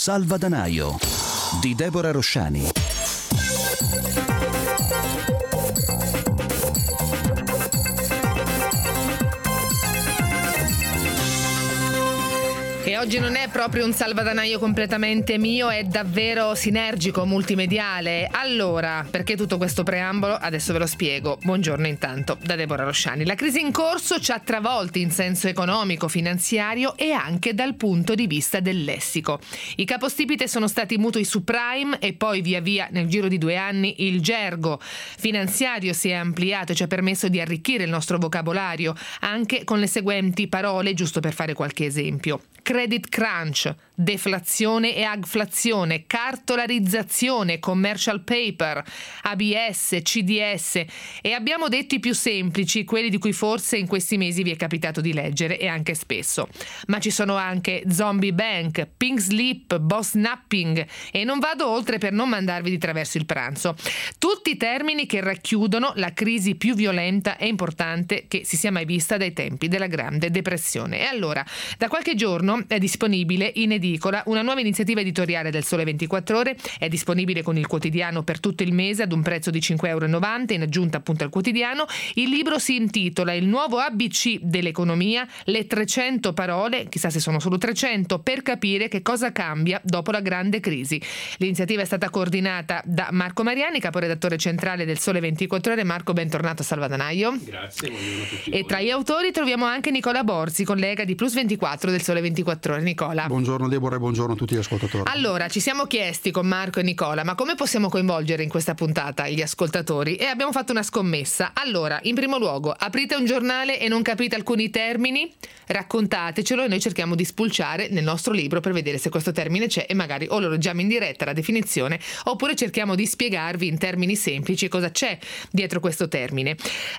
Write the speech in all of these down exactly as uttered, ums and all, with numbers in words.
Salvadanaio di Deborah Rosciani. E oggi non è proprio un salvadanaio completamente mio, è davvero sinergico, multimediale. Allora, perché tutto questo preambolo? Adesso ve lo spiego. Buongiorno intanto da Deborah Rosciani. La crisi in corso ci ha travolti in senso economico, finanziario e anche dal punto di vista del lessico. I capostipite sono stati mutui subprime e poi via via nel giro di due anni il gergo finanziario si è ampliato e ci ha permesso di arricchire il nostro vocabolario anche con le seguenti parole, giusto per fare qualche esempio. Credit crunch, deflazione e agflazione, cartolarizzazione, commercial paper, A B S, C D S e abbiamo detto i più semplici, quelli di cui forse in questi mesi vi è capitato di leggere e anche spesso. Ma ci sono anche zombie bank, pink slip, boss napping e non vado oltre per non mandarvi di traverso il pranzo. Tutti termini che racchiudono la crisi più violenta e importante che si sia mai vista dai tempi della Grande Depressione. E allora, da qualche giorno è disponibile in edicola una nuova iniziativa editoriale del Sole ventiquattro Ore, è disponibile con il quotidiano per tutto il mese ad un prezzo di cinque virgola novanta euro in aggiunta appunto al quotidiano. Il libro si intitola Il nuovo A B C dell'economia, le trecento parole, chissà se sono solo trecento, per capire che cosa cambia dopo la grande crisi. L'iniziativa è stata coordinata da Marco Mariani, caporedattore centrale del Sole ventiquattro Ore. Marco, bentornato a Salvadanaio. Grazie, buongiorno a tutti. E tra gli autori troviamo anche Nicola Borzi, collega di Plus ventiquattro del Sole ventiquattro Ore. Nicola. Buongiorno Deborah e buongiorno a tutti gli ascoltatori. Allora, ci siamo chiesti con Marco e Nicola, ma come possiamo coinvolgere in questa puntata gli ascoltatori? E abbiamo fatto una scommessa. Allora, in primo luogo, aprite un giornale e non capite alcuni termini? Raccontatecelo e noi cerchiamo di spulciare nel nostro libro per vedere se questo termine c'è e magari o lo leggiamo in diretta la definizione oppure cerchiamo di spiegarvi in termini semplici cosa c'è dietro questo termine.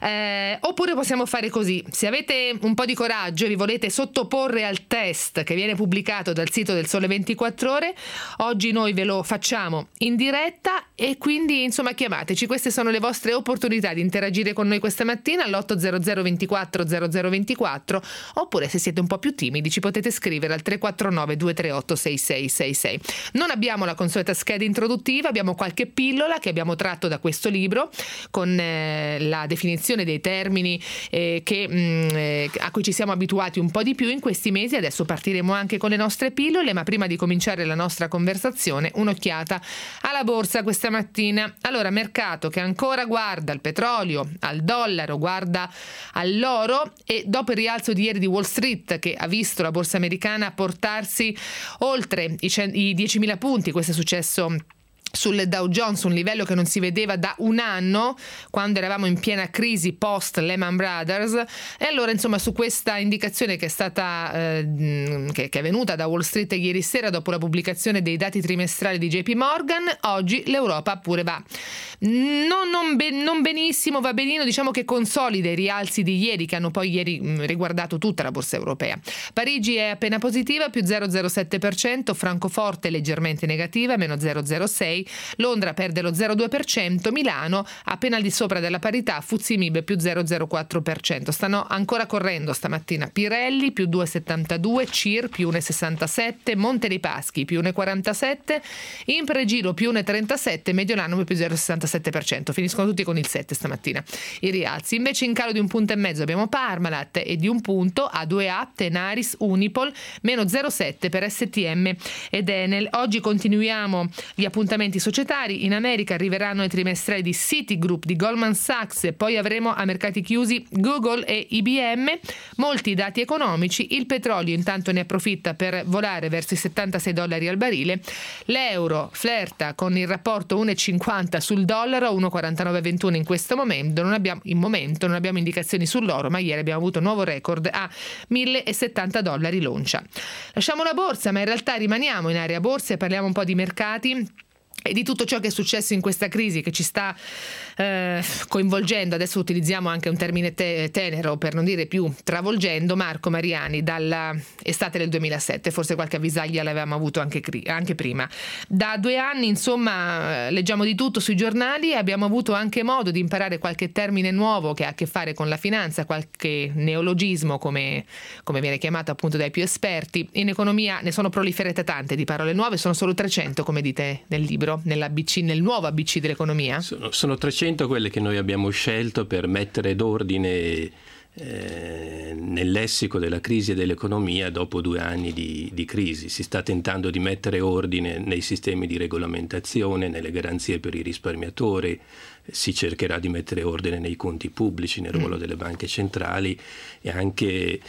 Eh, oppure possiamo fare così: se avete un po' di coraggio e vi volete sottoporre al test che viene pubblicato dal sito del Sole ventiquattro Ore, oggi noi ve lo facciamo in diretta e quindi insomma chiamateci, queste sono le vostre opportunità di interagire con noi questa mattina all'otto zero zero ventiquattro zero zero ventiquattro, oppure se siete un po' più timidi ci potete scrivere al tre quattro nove due tre otto sei sei sei sei. Non abbiamo la consueta scheda introduttiva, abbiamo qualche pillola che abbiamo tratto da questo libro con eh, la definizione dei termini eh, che, mh, eh, a cui ci siamo abituati un po' di più in questi mesi. Adesso partiremo anche con le nostre pillole, ma prima di cominciare la nostra conversazione, un'occhiata alla borsa questa mattina. Allora, mercato che ancora guarda al petrolio, al dollaro, guarda all'oro e dopo il rialzo di ieri di Wall Street che ha visto la borsa americana portarsi oltre i, i diecimila punti, questo è successo sul Dow Jones, un livello che non si vedeva da un anno quando eravamo in piena crisi post Lehman Brothers. E allora insomma su questa indicazione che è stata eh, che, che è venuta da Wall Street ieri sera dopo la pubblicazione dei dati trimestrali di J P Morgan, oggi l'Europa pure va non, non, ben, non benissimo, va benino, diciamo che consolida i rialzi di ieri che hanno poi ieri mh, riguardato tutta la borsa europea. Parigi è appena positiva, più zero virgola zero sette per cento, Francoforte leggermente negativa, meno zero virgola zero sei, Londra perde lo zero virgola due per cento, Milano appena al di sopra della parità, F T S E M I B più zero virgola zero quattro per cento. Stanno ancora correndo stamattina Pirelli più due virgola settantadue, C I R più uno virgola sessantasette, Monte dei Paschi più uno virgola quarantasette, Impregilo più uno virgola trentasette, Mediolanum più zero virgola sessantasette per cento. Finiscono tutti con il sette stamattina i rialzi. Invece in calo di un punto e mezzo abbiamo Parmalat e di un punto A due A, Tenaris, Unipol, meno zero virgola sette per S T M ed Enel. Oggi continuiamo gli appuntamenti societari. In America arriveranno i trimestrali di Citigroup, di Goldman Sachs e poi avremo a mercati chiusi Google e I B M. Molti dati economici. Il petrolio intanto ne approfitta per volare verso i settantasei dollari al barile. L'euro flirta con il rapporto uno virgola cinquanta sul dollaro, uno virgola quarantanove ventuno in questo momento. Non abbiamo, in momento non abbiamo indicazioni sull'oro, ma ieri abbiamo avuto un nuovo record a millesettanta dollari l'oncia. Lasciamo la borsa, ma in realtà rimaniamo in area borsa e parliamo un po' di mercati. e di tutto ciò che è successo in questa crisi che ci sta eh, coinvolgendo, adesso utilizziamo anche un termine te- tenero per non dire più travolgendo, Marco Mariani, dall'estate del duemilasette, forse qualche avvisaglia l'avevamo avuto anche, cri- anche prima. Da due anni insomma leggiamo di tutto sui giornali e abbiamo avuto anche modo di imparare qualche termine nuovo che ha a che fare con la finanza, qualche neologismo come, come viene chiamato appunto dai più esperti. In economia ne sono proliferate tante di parole nuove, sono solo trecento come dite nel libro, nell'A B C, nel nuovo A B C dell'economia? Sono, sono trecento quelle che noi abbiamo scelto per mettere d'ordine eh, nel lessico della crisi e dell'economia dopo due anni di, di crisi. Si sta tentando di mettere ordine nei sistemi di regolamentazione, nelle garanzie per i risparmiatori, si cercherà di mettere ordine nei conti pubblici, nel ruolo mm. delle banche centrali, e anche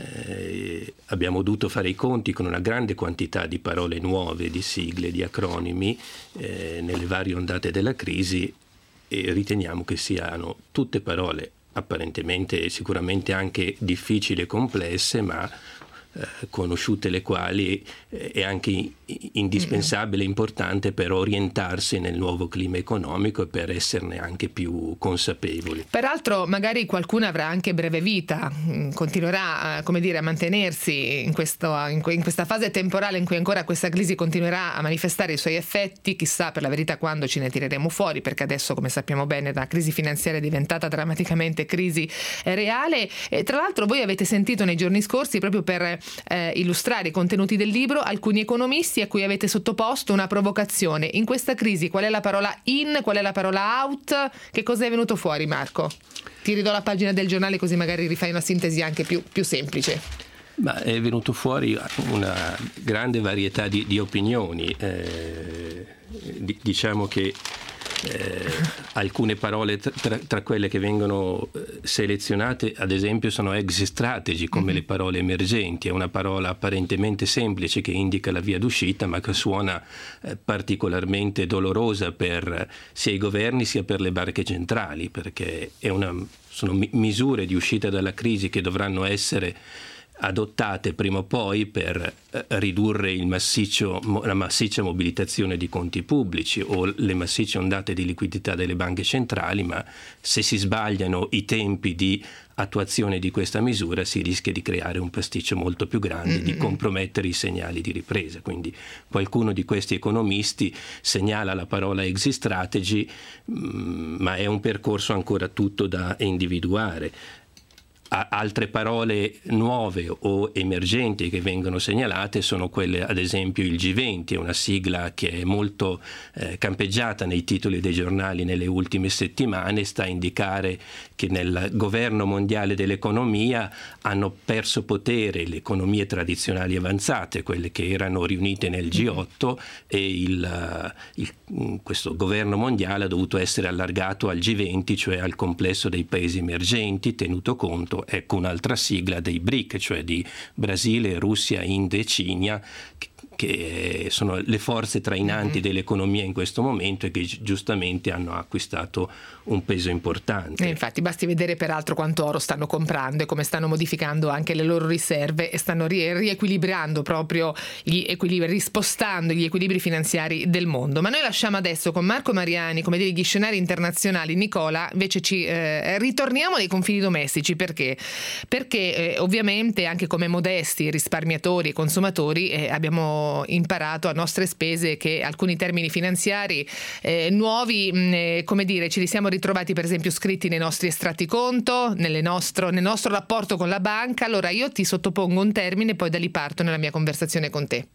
eh, abbiamo dovuto fare i conti con una grande quantità di parole nuove, di sigle, di acronimi eh, nelle varie ondate della crisi, e riteniamo che siano tutte parole apparentemente e sicuramente anche difficili e complesse, ma eh, conosciute le quali eh, è anche indispensabile e importante per orientarsi nel nuovo clima economico e per esserne anche più consapevoli. Peraltro magari qualcuno avrà anche breve vita, continuerà come dire, a mantenersi in, questo, in, que, in questa fase temporale in cui ancora questa crisi continuerà a manifestare i suoi effetti, chissà per la verità quando ce ne tireremo fuori, perché adesso, come sappiamo bene, la crisi finanziaria è diventata drammaticamente crisi reale. E tra l'altro voi avete sentito nei giorni scorsi, proprio per eh, illustrare i contenuti del libro, alcuni economisti a cui avete sottoposto una provocazione. In questa crisi qual è la parola in, qual è la parola out? Che cosa è venuto fuori, Marco? Ti ridò la pagina del giornale così magari rifai una sintesi anche più, più semplice. Ma è venuto fuori una grande varietà di, di opinioni. Eh, di, diciamo che Eh, alcune parole tra, tra quelle che vengono selezionate, ad esempio, sono exit strategy, come mm-hmm. le parole emergenti. È una parola apparentemente semplice che indica la via d'uscita, ma che suona eh, particolarmente dolorosa per sia i governi sia per le banche centrali, perché è una, sono mi- misure di uscita dalla crisi che dovranno essere adottate prima o poi per eh, ridurre il massiccio, la massiccia mobilitazione di conti pubblici o le massicce ondate di liquidità delle banche centrali, ma se si sbagliano i tempi di attuazione di questa misura si rischia di creare un pasticcio molto più grande, mm-hmm. di compromettere i segnali di ripresa. Quindi qualcuno di questi economisti segnala la parola exit strategy, mh, ma è un percorso ancora tutto da individuare. Altre parole nuove o emergenti che vengono segnalate sono quelle, ad esempio il G venti, è una sigla che è molto eh, campeggiata nei titoli dei giornali nelle ultime settimane, sta a indicare che nel governo mondiale dell'economia hanno perso potere le economie tradizionali avanzate, quelle che erano riunite nel G otto, e il, il, questo governo mondiale ha dovuto essere allargato al G venti, cioè al complesso dei paesi emergenti, tenuto conto, ecco un'altra sigla, dei B R I C, cioè di Brasile, Russia, India e Cina, che sono le forze trainanti mm-hmm. dell'economia in questo momento e che giustamente hanno acquistato un peso importante. E infatti basti vedere peraltro quanto oro stanno comprando e come stanno modificando anche le loro riserve e stanno rie- riequilibrando proprio gli equilibri, rispostando gli equilibri finanziari del mondo. Ma noi lasciamo adesso con Marco Mariani, come dire, gli scenari internazionali. Nicola, invece ci eh, ritorniamo nei confini domestici. Perché? Perché eh, ovviamente anche come modesti risparmiatori e consumatori eh, abbiamo imparato a nostre spese che alcuni termini finanziari eh, nuovi, mh, come dire, ci li siamo ritrovati per esempio scritti nei nostri estratti conto, nelle nostro, nel nostro rapporto con la banca. Allora io ti sottopongo un termine e poi da lì parto nella mia conversazione con te.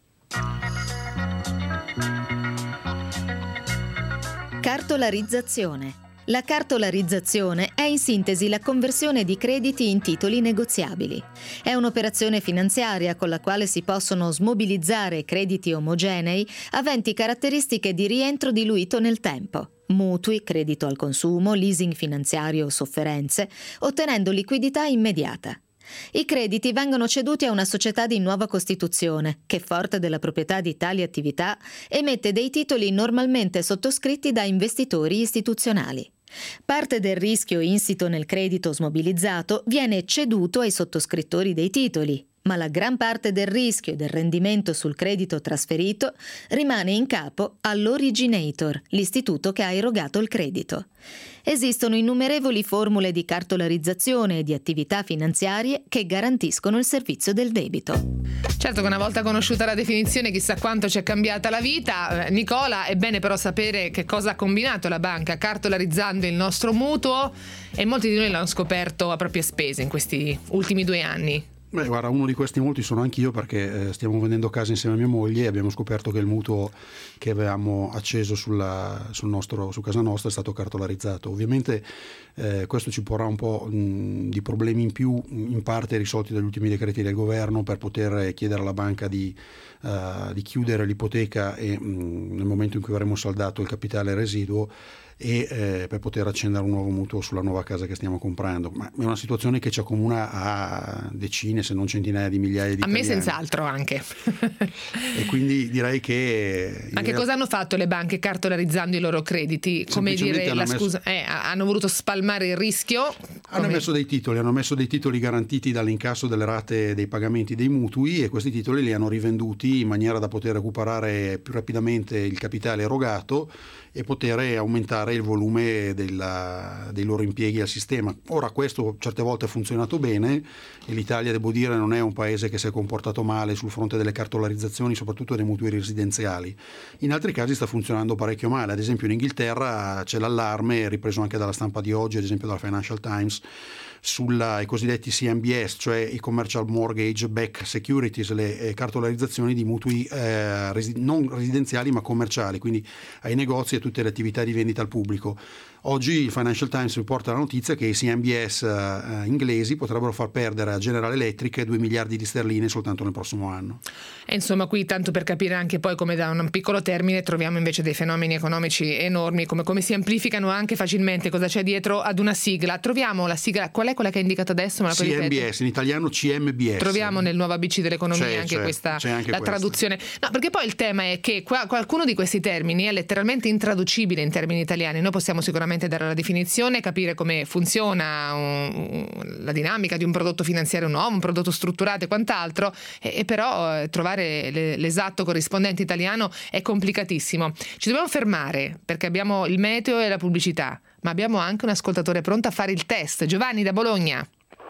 Cartolarizzazione. La cartolarizzazione è in sintesi la conversione di crediti in titoli negoziabili. È un'operazione finanziaria con la quale si possono smobilizzare crediti omogenei aventi caratteristiche di rientro diluito nel tempo. Mutui, credito al consumo, leasing finanziario o sofferenze, ottenendo liquidità immediata. I crediti vengono ceduti a una società di nuova costituzione che, forte della proprietà di tali attività, emette dei titoli normalmente sottoscritti da investitori istituzionali. Parte del rischio insito nel credito smobilizzato viene ceduto ai sottoscrittori dei titoli. ma la gran parte del rischio e del rendimento sul credito trasferito rimane in capo all'originator, l'istituto che ha erogato il credito. Esistono innumerevoli formule di cartolarizzazione e di attività finanziarie che garantiscono il servizio del debito. Certo che una volta conosciuta la definizione chissà quanto ci è cambiata la vita. Nicola, è bene però sapere che cosa ha combinato la banca cartolarizzando il nostro mutuo, e molti di noi l'hanno scoperto a proprie spese in questi ultimi due anni. Beh, guarda, uno di questi molti sono anch'io, perché eh, stiamo vendendo casa insieme a mia moglie e abbiamo scoperto che il mutuo che avevamo acceso sulla, sul nostro, su casa nostra è stato cartolarizzato. Ovviamente eh, questo ci porrà un po' mh, di problemi in più, in parte risolti dagli ultimi decreti del governo, per poter chiedere alla banca di, uh, di chiudere l'ipoteca e mh, nel momento in cui avremo saldato il capitale residuo, e eh, per poter accendere un nuovo mutuo sulla nuova casa che stiamo comprando. Ma è una situazione che ci accomuna a decine, se non centinaia di migliaia di a italiani. Me senz'altro anche. E quindi direi che... Ma che cosa hanno fatto le banche cartolarizzando i loro crediti? Come dire, la messo... scusa, eh, hanno voluto spalmare il rischio? Hanno come... messo dei titoli, hanno messo dei titoli garantiti dall'incasso delle rate dei pagamenti dei mutui, e questi titoli li hanno rivenduti in maniera da poter recuperare più rapidamente il capitale erogato e poter aumentare il volume della, dei loro impieghi al sistema. Ora, questo certe volte ha funzionato bene, e l'Italia, devo dire, non è un paese che si è comportato male sul fronte delle cartolarizzazioni, soprattutto dei mutui residenziali. In altri casi sta funzionando parecchio male. Ad esempio in Inghilterra c'è l'allarme, ripreso anche dalla stampa di oggi, ad esempio dalla Financial Times, sulla i cosiddetti C M B S, cioè i Commercial Mortgage Backed Securities, le eh, cartolarizzazioni di mutui eh, resi- non residenziali ma commerciali, quindi ai negozi e tutte le attività di vendita al pubblico. Oggi il Financial Times riporta la notizia che i C M B S eh, inglesi potrebbero far perdere a General Electric due miliardi di sterline soltanto nel prossimo anno. E insomma, qui tanto per capire anche poi come da un piccolo termine troviamo invece dei fenomeni economici enormi, come, come si amplificano anche facilmente, cosa c'è dietro ad una sigla. Troviamo la sigla, qual è quella che hai indicato adesso? Me la C M B S, in italiano C M B S. Troviamo nel nuovo A B C dell'economia c'è, anche c'è, questa c'è anche la questa. traduzione. No, perché poi il tema è che qua, qualcuno di questi termini è letteralmente intraducibile in termini italiani. Noi possiamo sicuramente dare la definizione, capire come funziona un, la dinamica di un prodotto finanziario nuovo, un prodotto strutturato e quant'altro, e, e però eh, trovare le, l'esatto corrispondente italiano è complicatissimo. Ci dobbiamo fermare perché abbiamo il meteo e la pubblicità, ma abbiamo anche un ascoltatore pronto a fare il test. Giovanni da Bologna.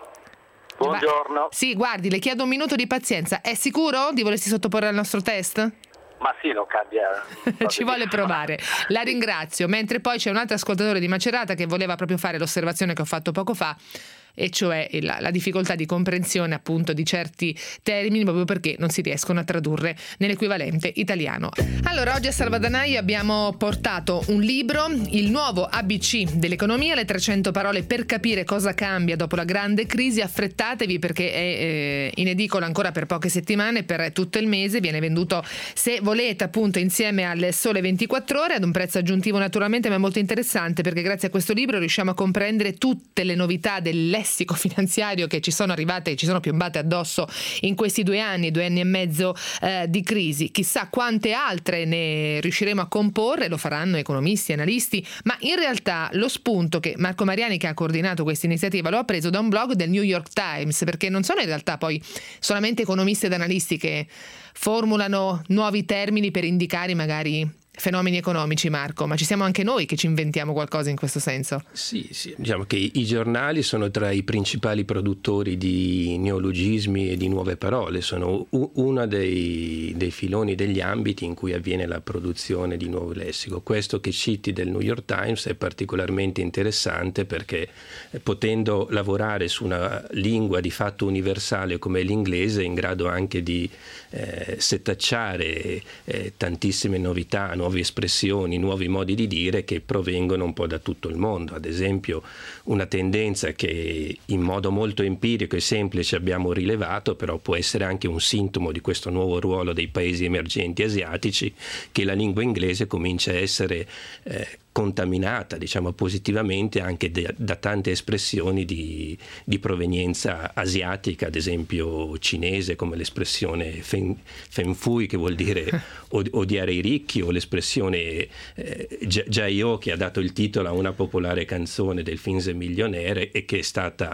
Buongiorno. Sì, guardi, le chiedo un minuto di pazienza. È sicuro di volersi sottoporre al nostro test? Ma sì, non cambia. Ci vuole provare. La ringrazio. Mentre poi c'è un altro ascoltatore di Macerata che voleva proprio fare l'osservazione che ho fatto poco fa, e cioè la, la difficoltà di comprensione appunto di certi termini proprio perché non si riescono a tradurre nell'equivalente italiano. Allora, oggi a Salvadanaio abbiamo portato un libro, il nuovo A B C dell'economia, le trecento parole per capire cosa cambia dopo la grande crisi. Affrettatevi perché è eh, in edicola ancora per poche settimane, per tutto il mese, viene venduto se volete appunto insieme al Sole ventiquattro Ore ad un prezzo aggiuntivo naturalmente, ma è molto interessante perché grazie a questo libro riusciamo a comprendere tutte le novità del lessico finanziario che ci sono arrivate e ci sono piombate addosso in questi due anni, due anni e mezzo eh, di crisi. Chissà quante altre ne riusciremo a comporre, lo faranno economisti, analisti, ma in realtà lo spunto che Marco Mariani, che ha coordinato questa iniziativa, lo ha preso da un blog del New York Times, perché non sono in realtà poi solamente economisti ed analisti che formulano nuovi termini per indicare magari fenomeni economici, Marco, ma ci siamo anche noi che ci inventiamo qualcosa in questo senso. Sì, sì, diciamo che i giornali sono tra i principali produttori di neologismi e di nuove parole, sono uno dei, dei filoni, degli ambiti in cui avviene la produzione di nuovo lessico. Questo che citi del New York Times è particolarmente interessante perché, potendo lavorare su una lingua di fatto universale come l'inglese, è in grado anche di eh, setacciare eh, tantissime novità, nuove espressioni, nuovi modi di dire che provengono un po' da tutto il mondo. Ad esempio, una tendenza che in modo molto empirico e semplice abbiamo rilevato, però può essere anche un sintomo di questo nuovo ruolo dei paesi emergenti asiatici, che la lingua inglese comincia a essere eh, contaminata, diciamo, positivamente anche de, da tante espressioni di, di provenienza asiatica, ad esempio cinese, come l'espressione fen, fen fui, che vuol dire odiare i ricchi, o l'espressione eh, Jaiyo, che ha dato il titolo a una popolare canzone del Finse Millionaire e che è stata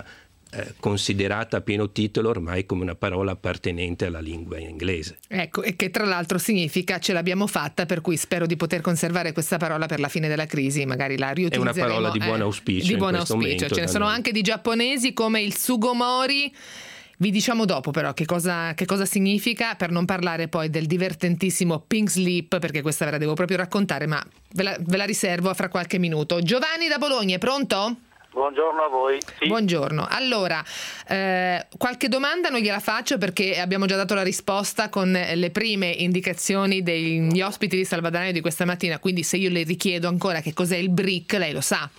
eh, considerata a pieno titolo ormai come una parola appartenente alla lingua inglese. Ecco, e che tra l'altro significa ce l'abbiamo fatta, per cui spero di poter conservare questa parola per la fine della crisi, magari la riutilizzeremo. È una parola di buon auspicio. Eh, di in buon questo auspicio. momento, Ce ne sono noi. anche di giapponesi come il sugomori. Vi diciamo dopo però che cosa, che cosa significa, per non parlare poi del divertentissimo Pink Slip, perché questa ve la devo proprio raccontare, ma ve la, ve la riservo fra qualche minuto. Giovanni da Bologna, è pronto? Buongiorno a voi. Sì. Buongiorno. Allora, eh, qualche domanda non gliela faccio perché abbiamo già dato la risposta con le prime indicazioni degli ospiti di Salvadanaio di questa mattina, quindi se io le richiedo ancora che cos'è il B R I C, lei lo sa.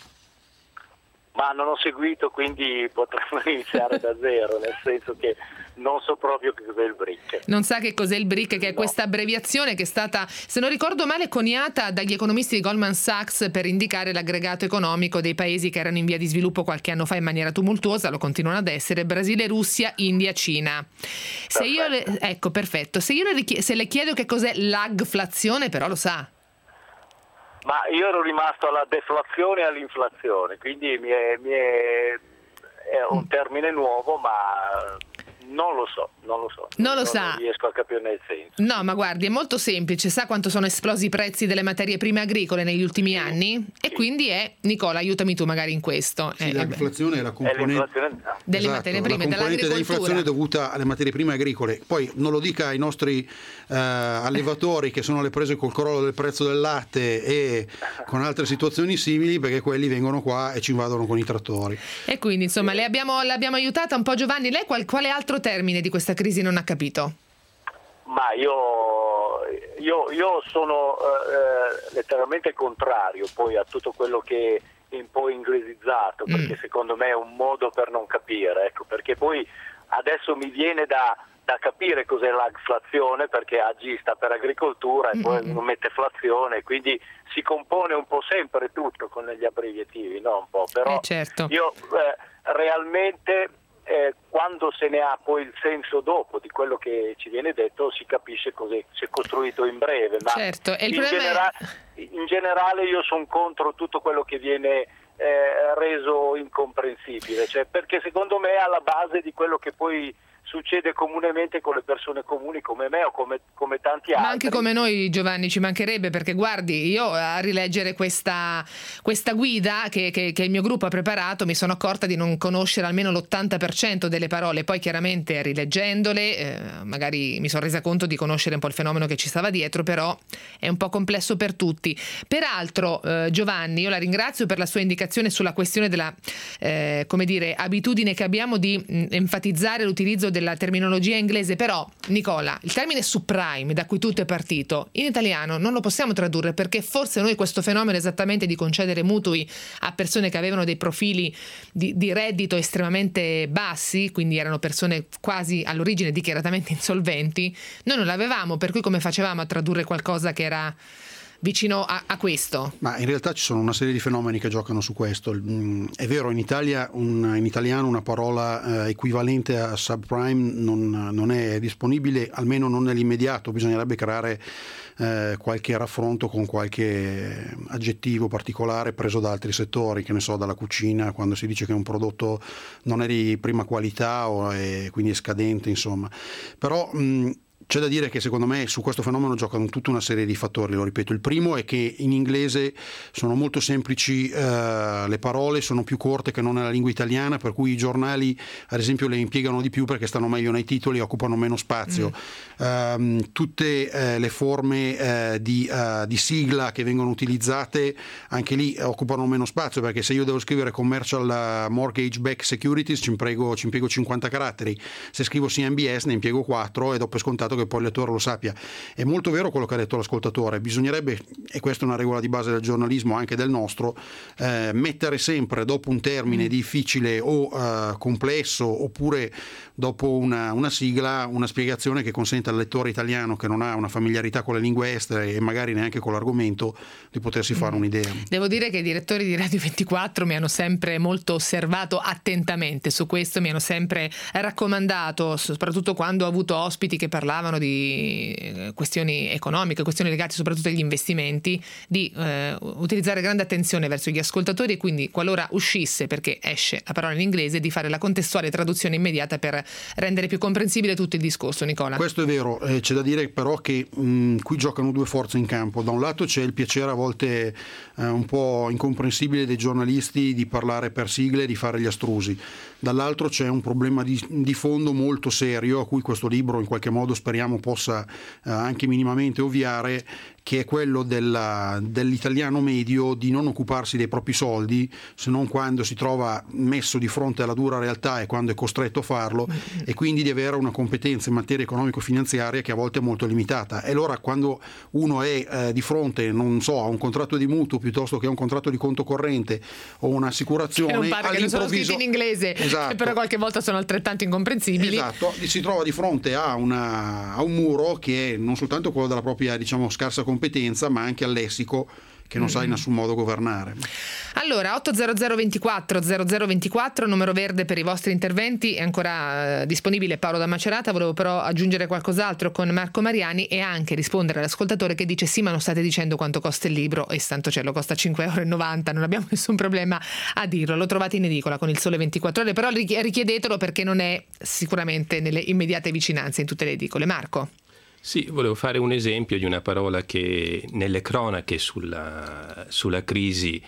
Ma non ho seguito, quindi potremmo iniziare da zero, nel senso che non so proprio che cos'è il B R I C. Non sa che cos'è il B R I C, che è No. questa abbreviazione che è stata, se non ricordo male, coniata dagli economisti di Goldman Sachs per indicare l'aggregato economico dei paesi che erano in via di sviluppo qualche anno fa in maniera tumultuosa, lo continuano ad essere: Brasile, Russia, India, Cina. Se io le, ecco, perfetto. Se io le, richie- se le chiedo che cos'è l'agflazione, però lo sa. Ma io ero rimasto alla deflazione e all'inflazione, quindi mi è, mi è, è un termine nuovo, ma non lo so, non lo so. Non lo sa. Non riesco a capirne il senso. No, ma guardi, è molto semplice. Sa quanto sono esplosi i prezzi delle materie prime agricole negli ultimi anni? E quindi è, Nicola, aiutami tu magari in questo. Sì, Eh, l'inflazione è la È componente l'inflazione. delle Esatto, materie prime, la componente dell'agricoltura. dell'inflazione è dovuta alle materie prime agricole. Poi non lo dica ai nostri eh, allevatori che sono alle prese col crollo del prezzo del latte e con altre situazioni simili, perché quelli vengono qua e ci invadono con i trattori. E quindi, insomma, le abbiamo, l'abbiamo aiutata un po', Giovanni. Lei qual- quale altro termine di questa crisi non ha capito? Ma io, io, io sono eh, letteralmente contrario poi a tutto quello che è un po' inglesizzato, perché Mm. secondo me è un modo per non capire, ecco, perché poi adesso mi viene da, da capire cos'è l'agflazione, perché A G sta per agricoltura e poi non mette flazione, quindi si compone un po' sempre tutto con gli abbreviativi, no? Un po', però Eh, certo. io eh, realmente eh, quando se ne ha poi il senso dopo di quello che ci viene detto si capisce cosa si è costruito in breve, ma Certo, e il in, problema genera- è... in generale io sono contro tutto quello che viene eh, reso incomprensibile, cioè, perché secondo me è alla base di quello che poi succede comunemente con le persone comuni come me o come, come tanti altri. Ma anche come noi, Giovanni, ci mancherebbe, perché guardi, io a rileggere questa, questa guida che, che, che il mio gruppo ha preparato mi sono accorta di non conoscere almeno l'ottanta per cento delle parole. Poi chiaramente rileggendole eh, magari mi sono resa conto di conoscere un po' il fenomeno che ci stava dietro, però è un po' complesso per tutti. Peraltro eh, Giovanni, io la ringrazio per la sua indicazione sulla questione della eh, come dire, abitudine che abbiamo di mh, enfatizzare l'utilizzo della terminologia inglese, però Nicola, il termine subprime da cui tutto è partito in italiano non lo possiamo tradurre, perché forse noi questo fenomeno esattamente di concedere mutui a persone che avevano dei profili di, di reddito estremamente bassi, quindi erano persone quasi all'origine dichiaratamente insolventi, noi non l'avevamo, per cui come facevamo a tradurre qualcosa che era vicino a, a questo? Ma in realtà ci sono una serie di fenomeni che giocano su questo. Mm, È vero, in Italia un, in italiano una parola eh, equivalente a subprime non, non è disponibile, almeno non nell'immediato. Bisognerebbe creare eh, qualche raffronto con qualche aggettivo particolare preso da altri settori, che ne so, dalla cucina, quando si dice che un prodotto non è di prima qualità o è, quindi è scadente, insomma. Però mh, c'è da dire che secondo me su questo fenomeno giocano tutta una serie di fattori, lo ripeto. Il primo è che in inglese sono molto semplici eh, le parole, sono più corte che non nella lingua italiana, per cui i giornali ad esempio le impiegano di più perché stanno meglio nei titoli e occupano meno spazio. Mm. Um, tutte eh, le forme eh, di, uh, di sigla che vengono utilizzate anche lì eh, occupano meno spazio, perché se io devo scrivere commercial mortgage backed securities ci impiego, ci impiego cinquanta caratteri, se scrivo C M B S ne impiego quattro e do per scontato che poi il lettore lo sappia. È molto vero quello che ha detto l'ascoltatore, bisognerebbe, e questa è una regola di base del giornalismo anche del nostro, eh, mettere sempre dopo un termine difficile o eh, complesso, oppure dopo una, una sigla, una spiegazione che consenta al lettore italiano che non ha una familiarità con le lingue estere e magari neanche con l'argomento di potersi fare un'idea. Devo dire che i direttori di Radio ventiquattro mi hanno sempre molto osservato attentamente su questo, mi hanno sempre raccomandato, soprattutto quando ho avuto ospiti che parlavano parlavano di questioni economiche, questioni legate soprattutto agli investimenti, di eh, utilizzare grande attenzione verso gli ascoltatori e quindi qualora uscisse, perché esce la parola in inglese, di fare la contestuale traduzione immediata per rendere più comprensibile tutto il discorso. Nicola. Questo è vero, eh, c'è da dire però che mh, qui giocano due forze in campo. Da un lato c'è il piacere a volte eh, un po' incomprensibile dei giornalisti di parlare per sigle e di fare gli astrusi, dall'altro c'è un problema di, di fondo molto serio a cui questo libro in qualche modo speriamo possa eh, anche minimamente ovviare, che è quello della, dell'italiano medio di non occuparsi dei propri soldi se non quando si trova messo di fronte alla dura realtà e quando è costretto a farlo, e quindi di avere una competenza in materia economico-finanziaria che a volte è molto limitata. E allora quando uno è eh, di fronte, non so, a un contratto di mutuo piuttosto che a un contratto di conto corrente o un'assicurazione, che non pare che non sono scritti in inglese, esatto, però qualche volta sono altrettanto incomprensibili. Esatto, si trova di fronte a, una, a un muro che è non soltanto quello della propria, diciamo, scarsa competenza, ma anche al lessico che non sa in nessun modo governare. Allora, otto zero zero ventiquattro zero zero ventiquattro, numero verde per i vostri interventi, è ancora eh, disponibile Paolo da Macerata. Volevo però aggiungere qualcos'altro con Marco Mariani e anche rispondere all'ascoltatore che dice: sì, ma non state dicendo quanto costa il libro, e santo cielo, costa cinque virgola novanta euro, non abbiamo nessun problema a dirlo, lo trovate in edicola con il Sole ventiquattro Ore, però richiedetelo perché non è sicuramente nelle immediate vicinanze in tutte le edicole. Marco? Sì, volevo fare un esempio di una parola che nelle cronache sulla, sulla crisi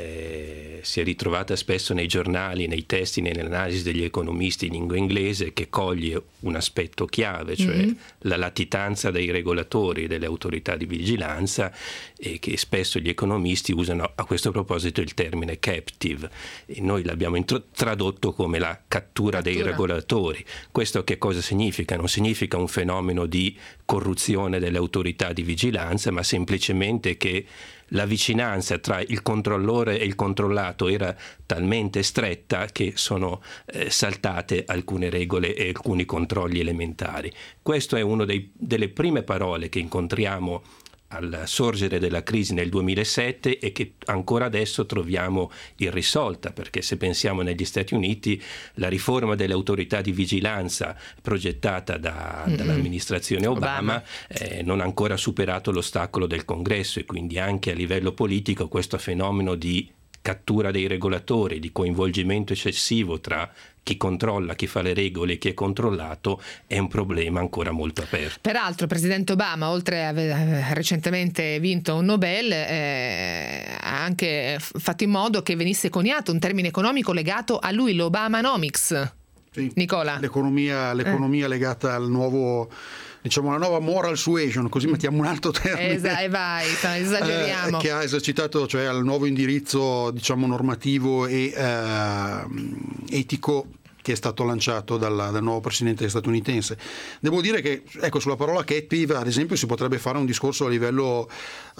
eh, si è ritrovata spesso nei giornali, nei testi, nelle analisi degli economisti in lingua inglese, che coglie un aspetto chiave, cioè mm-hmm. la latitanza dei regolatori e delle autorità di vigilanza, e che spesso gli economisti usano a questo proposito il termine captive, e noi l'abbiamo intro- tradotto come la cattura, cattura dei regolatori. Questo che cosa significa? Non significa un fenomeno di corruzione delle autorità di vigilanza, ma semplicemente che la vicinanza tra il controllore e il controllato era talmente stretta che sono eh, saltate alcune regole e alcuni controlli elementari. Questo è una delle prime parole che incontriamo al sorgere della crisi nel duemilasette e che ancora adesso troviamo irrisolta, perché se pensiamo negli Stati Uniti, la riforma delle autorità di vigilanza progettata da, mm-hmm. dall'amministrazione Obama, Obama. Eh, non ha ancora superato l'ostacolo del Congresso, e quindi anche a livello politico questo fenomeno di cattura dei regolatori, di coinvolgimento eccessivo tra chi controlla, chi fa le regole e chi è controllato, è un problema ancora molto aperto. Peraltro il presidente Obama, oltre a aver recentemente vinto un Nobel, eh, ha anche fatto in modo che venisse coniato un termine economico legato a lui, l'Obamanomics. Sì, Nicola? L'economia, l'economia eh. legata al nuovo, diciamo, la nuova moral suasion, così mettiamo un altro termine. Esatto, vai, esageriamo. Eh, che ha esercitato, cioè al nuovo indirizzo, diciamo, normativo e eh, etico che è stato lanciato dalla, dal nuovo presidente statunitense. Devo dire che, ecco, sulla parola captive, ad esempio, si potrebbe fare un discorso a livello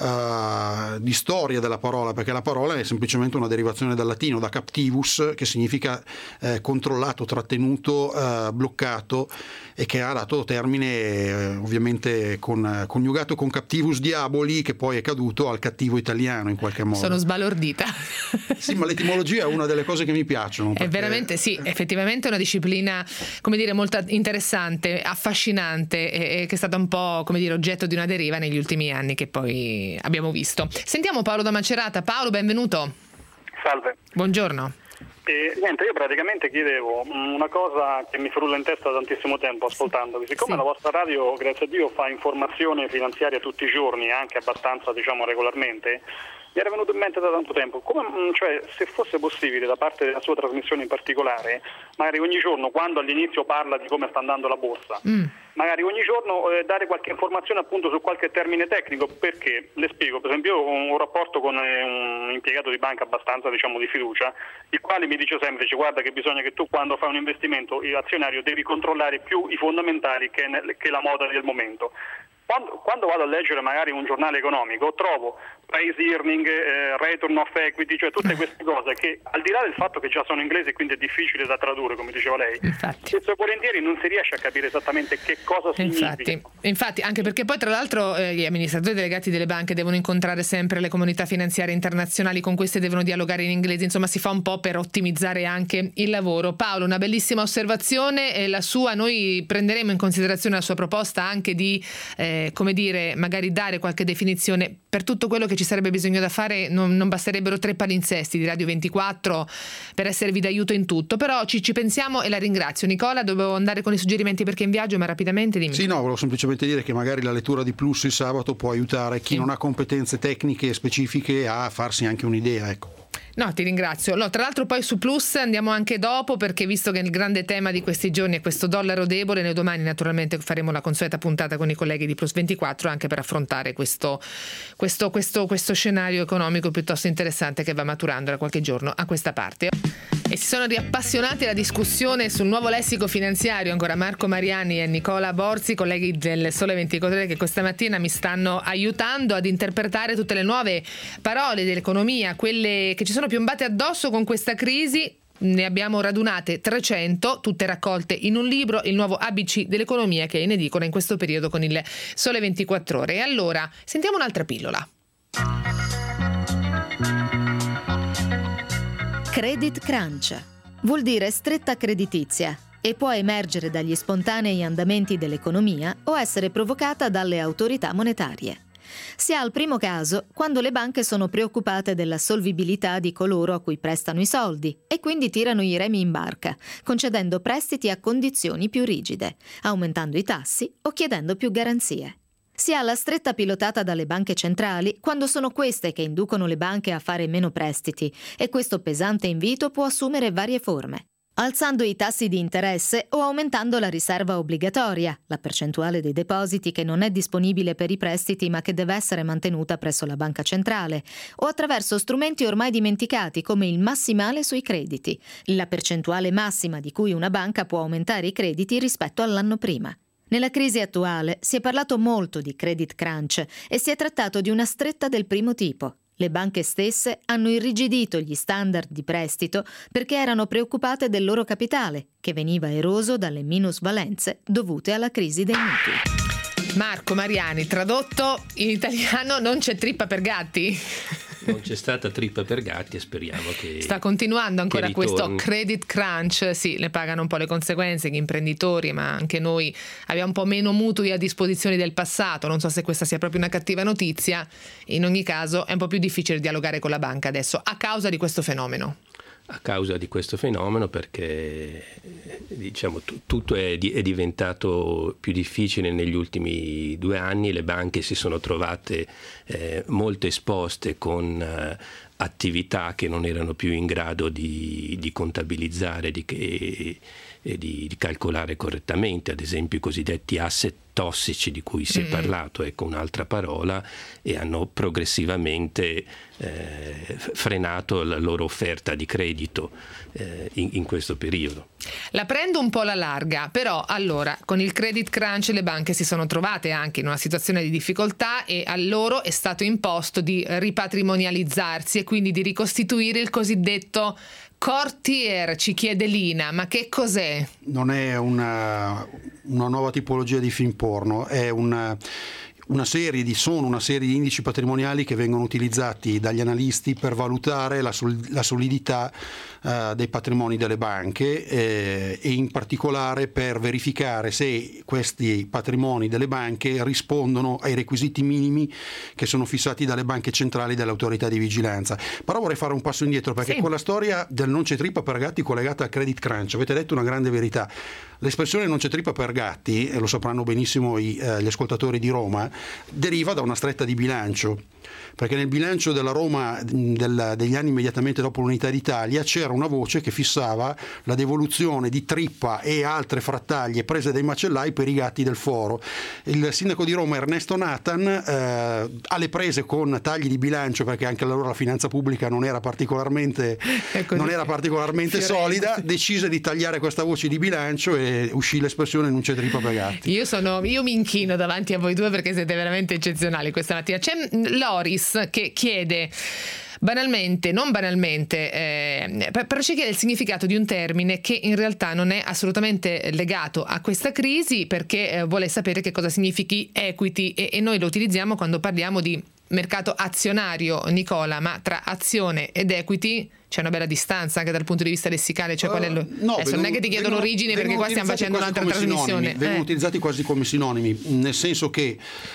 uh, di storia della parola, perché la parola è semplicemente una derivazione dal latino, da captivus, che significa eh, controllato, trattenuto, uh, bloccato, e che ha dato termine eh, ovviamente con, coniugato con captivus diaboli, che poi è caduto al cattivo italiano in qualche modo. Sono sbalordita. Sì, ma l'etimologia è una delle cose che mi piacciono. È veramente, sì, effettivamente è una disciplina, come dire, molto interessante, affascinante, e, e che è stata un po', come dire, oggetto di una deriva negli ultimi anni che poi abbiamo visto. Sentiamo Paolo da Macerata. Paolo, benvenuto. Salve. Buongiorno. E, niente, io praticamente chiedevo una cosa che mi frulla in testa da tantissimo tempo ascoltandovi. Siccome sì. la vostra radio, grazie a Dio, fa informazione finanziaria tutti i giorni, anche abbastanza, diciamo, regolarmente, mi era venuto in mente da tanto tempo, come, cioè, se fosse possibile da parte della sua trasmissione in particolare, magari ogni giorno, quando all'inizio parla di come sta andando la borsa, mm. magari ogni giorno eh, dare qualche informazione appunto su qualche termine tecnico, perché le spiego, per esempio io ho un rapporto con eh, un impiegato di banca abbastanza, diciamo, di fiducia, il quale mi dice sempre, dice, guarda che bisogna che tu quando fai un investimento azionario devi controllare più i fondamentali che, nel, che la moda del momento. quando, quando vado a leggere magari un giornale economico trovo price earning, eh, return of equity, cioè tutte queste cose che, al di là del fatto che già sono inglesi e quindi è difficile da tradurre, come diceva lei, infatti, spesso e volentieri non si riesce a capire esattamente che cosa significa. Infatti, infatti anche perché poi tra l'altro eh, gli amministratori delegati delle banche devono incontrare sempre le comunità finanziarie internazionali, con queste devono dialogare in inglese, insomma si fa un po' per ottimizzare anche il lavoro. Paolo, una bellissima osservazione, eh, la sua, noi prenderemo in considerazione la sua proposta anche di eh, come dire, magari dare qualche definizione per tutto quello che ci sarebbe bisogno da fare. Non, non basterebbero tre palinsesti di Radio ventiquattro per esservi d'aiuto in tutto, però ci, ci pensiamo e la ringrazio. Nicola, dovevo andare con i suggerimenti perché in viaggio, ma rapidamente dimmi. Sì, no, volevo semplicemente dire che magari la lettura di Plus il sabato può aiutare chi sì. non ha competenze tecniche specifiche a farsi anche un'idea, ecco. No, ti ringrazio. No, tra l'altro poi su Plus andiamo anche dopo, perché visto che il grande tema di questi giorni è questo dollaro debole, noi domani naturalmente faremo la consueta puntata con i colleghi di Plus ventiquattro anche per affrontare questo, questo, questo, questo scenario economico piuttosto interessante che va maturando da qualche giorno a questa parte. E si sono riappassionati alla discussione sul nuovo lessico finanziario ancora Marco Mariani e Nicola Borzi, colleghi del Sole ventiquattro Ore, che questa mattina mi stanno aiutando ad interpretare tutte le nuove parole dell'economia, quelle che ci sono piombate addosso con questa crisi. Ne abbiamo radunate trecento, tutte raccolte in un libro, il nuovo A B C dell'economia, che è in edicola in questo periodo con il Sole ventiquattro Ore. E allora sentiamo un'altra pillola. Credit crunch vuol dire stretta creditizia e può emergere dagli spontanei andamenti dell'economia o essere provocata dalle autorità monetarie. Si ha il primo caso quando le banche sono preoccupate della solvibilità di coloro a cui prestano i soldi e quindi tirano i remi in barca, concedendo prestiti a condizioni più rigide, aumentando i tassi o chiedendo più garanzie. Si ha la stretta pilotata dalle banche centrali quando sono queste che inducono le banche a fare meno prestiti, e questo pesante invito può assumere varie forme: alzando i tassi di interesse o aumentando la riserva obbligatoria, la percentuale dei depositi che non è disponibile per i prestiti ma che deve essere mantenuta presso la banca centrale, o attraverso strumenti ormai dimenticati come il massimale sui crediti, la percentuale massima di cui una banca può aumentare i crediti rispetto all'anno prima. Nella crisi attuale si è parlato molto di credit crunch e si è trattato di una stretta del primo tipo. Le banche stesse hanno irrigidito gli standard di prestito perché erano preoccupate del loro capitale, che veniva eroso dalle minusvalenze dovute alla crisi dei mutui. Marco Mariani, tradotto in italiano, non c'è trippa per gatti? Non c'è stata trippa per gatti e speriamo che sta continuando ancora questo ritorni. Credit crunch. Sì, ne pagano un po' le conseguenze gli imprenditori, ma anche noi abbiamo un po' meno mutui a disposizione del passato. Non so se questa sia proprio una cattiva notizia. In ogni caso è un po' più difficile dialogare con la banca adesso a causa di questo fenomeno. A causa di questo fenomeno, perché diciamo t- tutto è, di- è diventato più difficile negli ultimi due anni. Le banche si sono trovate eh, molto esposte con eh, attività che non erano più in grado di, di contabilizzare di che, e di, di calcolare correttamente, ad esempio i cosiddetti asset tossici di cui si è parlato, ecco un'altra parola, e hanno progressivamente eh, frenato la loro offerta di credito eh, in, in questo periodo. La prendo un po' alla larga, però allora con il credit crunch le banche si sono trovate anche in una situazione di difficoltà e a loro è stato imposto di ripatrimonializzarsi e quindi di ricostituire il cosiddetto Quartier. Ci chiede Lina, ma che cos'è? Non è una, una nuova tipologia di film porno, è una, una serie di, sono una serie di indici patrimoniali che vengono utilizzati dagli analisti per valutare la, sol, la solidità uh, dei patrimoni delle banche eh, e in particolare per verificare se questi patrimoni delle banche rispondono ai requisiti minimi che sono fissati dalle banche centrali e dalle autorità di vigilanza. Però vorrei fare un passo indietro, perché sì. con la storia del non c'è trippa per gatti collegata al credit crunch avete detto una grande verità. L'espressione non c'è trippa per gatti, e lo sapranno benissimo i, eh, gli ascoltatori di Roma, deriva da una stretta di bilancio, perché nel bilancio della Roma del, degli anni immediatamente dopo l'unità d'Italia c'era una voce che fissava la devoluzione di trippa e altre frattaglie prese dai macellai per i gatti del foro. Il sindaco di Roma Ernesto Nathan, eh, alle prese con tagli di bilancio, perché anche allora la finanza pubblica non era particolarmente, non era particolarmente solida, decise di tagliare questa voce di bilancio e uscì l'espressione non c'è trippa per gatti. Io, sono, io mi inchino davanti a voi due perché siete veramente eccezionali questa mattina. C'è Loris che chiede banalmente, non banalmente, eh, però ci chiede il significato di un termine che in realtà non è assolutamente legato a questa crisi, perché eh, vuole sapere che cosa significhi equity e, e noi lo utilizziamo quando parliamo di mercato azionario, Nicola, ma tra azione ed equity c'è una bella distanza anche dal punto di vista lessicale, cioè qual è lo... uh, no, adesso non è che ti chiedo l'origine perché qua stiamo facendo un'altra trasmissione. Vengono eh. utilizzati quasi come sinonimi, nel senso che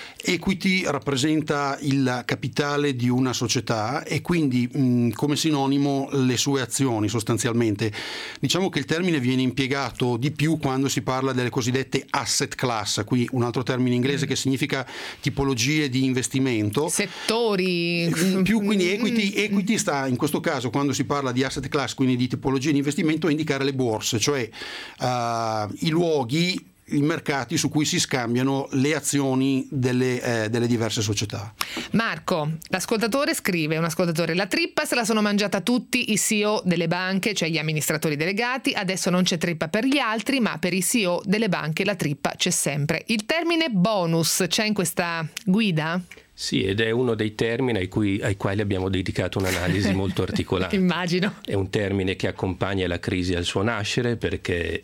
equity rappresenta il capitale di una società e quindi mh, come sinonimo le sue azioni sostanzialmente. Diciamo che il termine viene impiegato di più quando si parla delle cosiddette asset class, qui un altro termine inglese mm. che significa tipologie di investimento. Settori. Più, quindi equity, equity sta in questo caso, quando si parla di asset class, quindi di tipologie di investimento, a indicare le borse, cioè uh, i luoghi, i mercati su cui si scambiano le azioni delle, eh, delle diverse società. Marco, l'ascoltatore scrive, un ascoltatore: la trippa se la sono mangiata tutti i C E O delle banche, cioè gli amministratori delegati, adesso non c'è trippa per gli altri, ma per i C E O delle banche la trippa c'è sempre. Il termine bonus c'è in questa guida? Sì, ed è uno dei termini ai, cui, ai quali abbiamo dedicato un'analisi molto articolata. Immagino. È un termine che accompagna la crisi al suo nascere, perché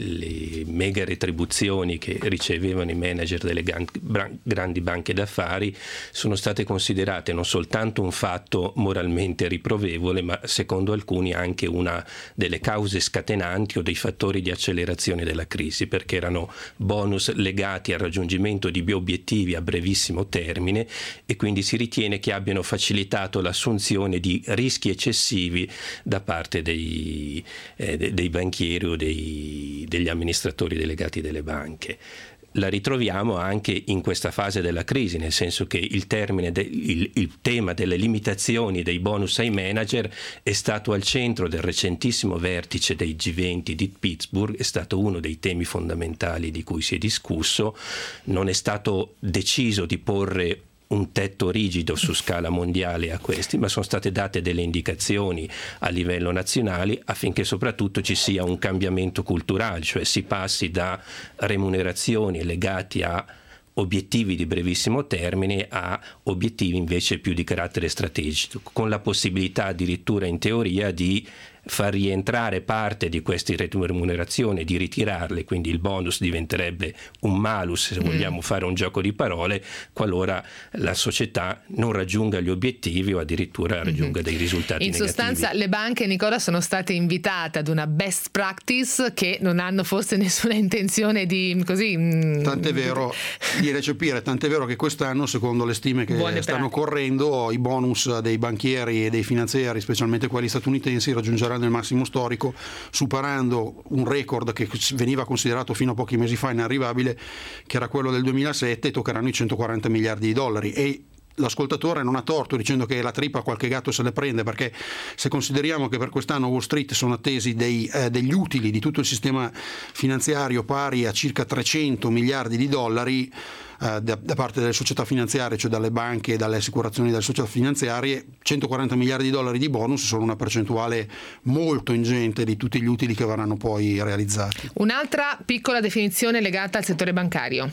le mega retribuzioni che ricevevano i manager delle gran, grandi banche d'affari sono state considerate non soltanto un fatto moralmente riprovevole, ma secondo alcuni anche una delle cause scatenanti o dei fattori di accelerazione della crisi, perché erano bonus legati al raggiungimento di obiettivi a brevissimo termine e quindi si ritiene che abbiano facilitato l'assunzione di rischi eccessivi da parte dei, eh, dei banchieri o dei degli amministratori delegati delle banche. La ritroviamo anche in questa fase della crisi, nel senso che il termine de, il, il tema delle limitazioni dei bonus ai manager è stato al centro del recentissimo vertice dei G venti di Pittsburgh, è stato uno dei temi fondamentali di cui si è discusso. Non è stato deciso di porre un tetto rigido su scala mondiale a questi, ma sono state date delle indicazioni a livello nazionale affinché soprattutto ci sia un cambiamento culturale, cioè si passi da remunerazioni legati a obiettivi di brevissimo termine a obiettivi invece più di carattere strategico, con la possibilità addirittura in teoria di far rientrare parte di queste remunerazioni, di ritirarle, quindi il bonus diventerebbe un malus, se vogliamo mm. fare un gioco di parole, qualora la società non raggiunga gli obiettivi o addirittura raggiunga mm-hmm. dei risultati in negativi. Sostanza le banche, Nicola, sono state invitate ad una best practice che non hanno forse nessuna intenzione di così tant'è vero di recepire, tant'è vero che quest'anno, secondo le stime che Buone stanno pratiche. correndo, i bonus dei banchieri e dei finanziari, specialmente quelli statunitensi, raggiungeranno il massimo storico, superando un record che veniva considerato fino a pochi mesi fa inarrivabile, che era quello del duemilasette, e toccheranno i centoquaranta miliardi di dollari. E l'ascoltatore non ha torto dicendo che la trippa qualche gatto se le prende, perché se consideriamo che per quest'anno Wall Street sono attesi dei, eh, degli utili di tutto il sistema finanziario pari a circa trecento miliardi di dollari, Uh, da, da parte delle società finanziarie, cioè dalle banche e dalle assicurazioni delle società finanziarie, centoquaranta miliardi di dollari di bonus sono una percentuale molto ingente di tutti gli utili che verranno poi realizzati. Un'altra piccola definizione legata al settore bancario.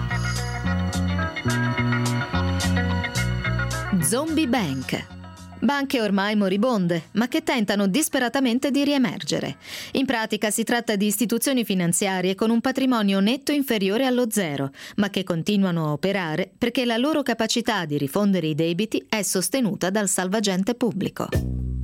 Zombie bank. Banche ormai moribonde, ma che tentano disperatamente di riemergere. In pratica si tratta di istituzioni finanziarie con un patrimonio netto inferiore allo zero, ma che continuano a operare perché la loro capacità di rifondere i debiti è sostenuta dal salvagente pubblico.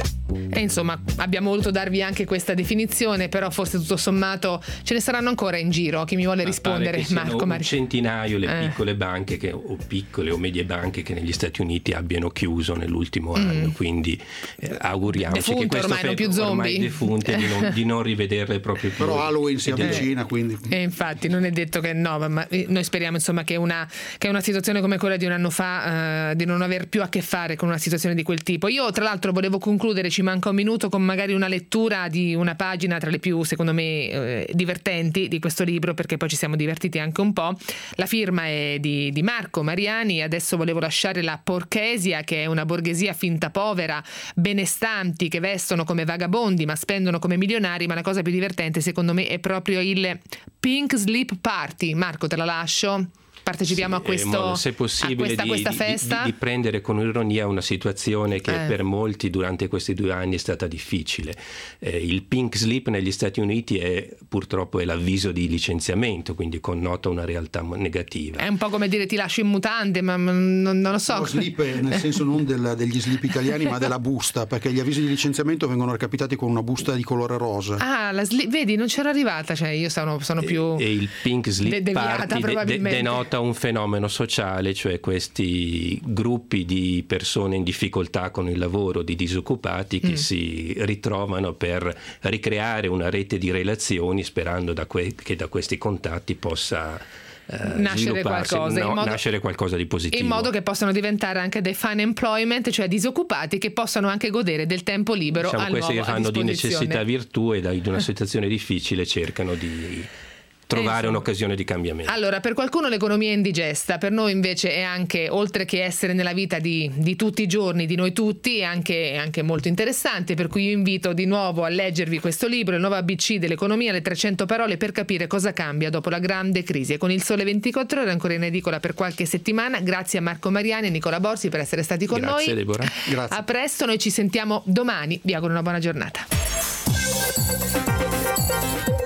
E insomma abbiamo voluto darvi anche questa definizione, però forse tutto sommato ce ne saranno ancora in giro. Chi mi vuole Ma rispondere? Marco Mar- un centinaio le eh. piccole banche che, o piccole o medie banche che negli Stati Uniti abbiano chiuso nell'ultimo mm. anno, quindi eh, auguriamoci defunte, che questo ormai, non più zombie. ormai defunte di non, di non rivederle proprio più. Però Halloween si avvicina, quindi e infatti non è detto che no, ma noi speriamo insomma che una, che una situazione come quella di un anno fa eh, di non aver più a che fare con una situazione di quel tipo. Io tra l'altro volevo concludere, ci manca un minuto, con magari una lettura di una pagina tra le più secondo me eh, divertenti di questo libro, perché poi ci siamo divertiti anche un po'. La firma è di, di Marco Mariani. Adesso volevo lasciare la Porchesia, che è una borghesia finta povera, benestanti, che vestono come vagabondi ma spendono come milionari, ma la cosa più divertente secondo me è proprio il Pink Slip Party. Marco, te la lascio. Partecipiamo sì, a, questo, modo, se possibile, a questa, di, questa di, festa di, di prendere con ironia una situazione che eh. per molti durante questi due anni è stata difficile. Eh, il pink slip negli Stati Uniti è purtroppo è l'avviso di licenziamento, quindi connota una realtà negativa. È un po' come dire ti lascio in mutande, ma non, non lo so. Lo slip è nel senso non del, degli slip italiani, ma della busta, perché gli avvisi di licenziamento vengono recapitati con una busta di colore rosa. Ah, la slip, vedi, non c'era arrivata, cioè io sono, sono più e, e il pink slip de- party de- de- denota un fenomeno sociale, cioè questi gruppi di persone in difficoltà con il lavoro, di disoccupati che mm. si ritrovano per ricreare una rete di relazioni, sperando da que- che da questi contatti possa eh, nascere qualcosa, no, in modo, nascere qualcosa di positivo, in modo che possano diventare anche dei fun employment, cioè disoccupati che possano anche godere del tempo libero, diciamo, al questi nuovo, che fanno di necessità virtù e da in una situazione difficile cercano di trovare eh, un'occasione di cambiamento. Allora, per qualcuno l'economia è indigesta, per noi invece è anche, oltre che essere nella vita di, di tutti i giorni, di noi tutti, è anche, è anche molto interessante, per cui io invito di nuovo a leggervi questo libro, il nuovo A B C dell'economia, le trecento parole per capire cosa cambia dopo la grande crisi. E con il Sole ventiquattro Ore ancora in edicola per qualche settimana. Grazie a Marco Mariani e Nicola Borsi per essere stati con Grazie, noi. Deborah. Grazie. A presto, noi ci sentiamo domani. Vi auguro una buona giornata.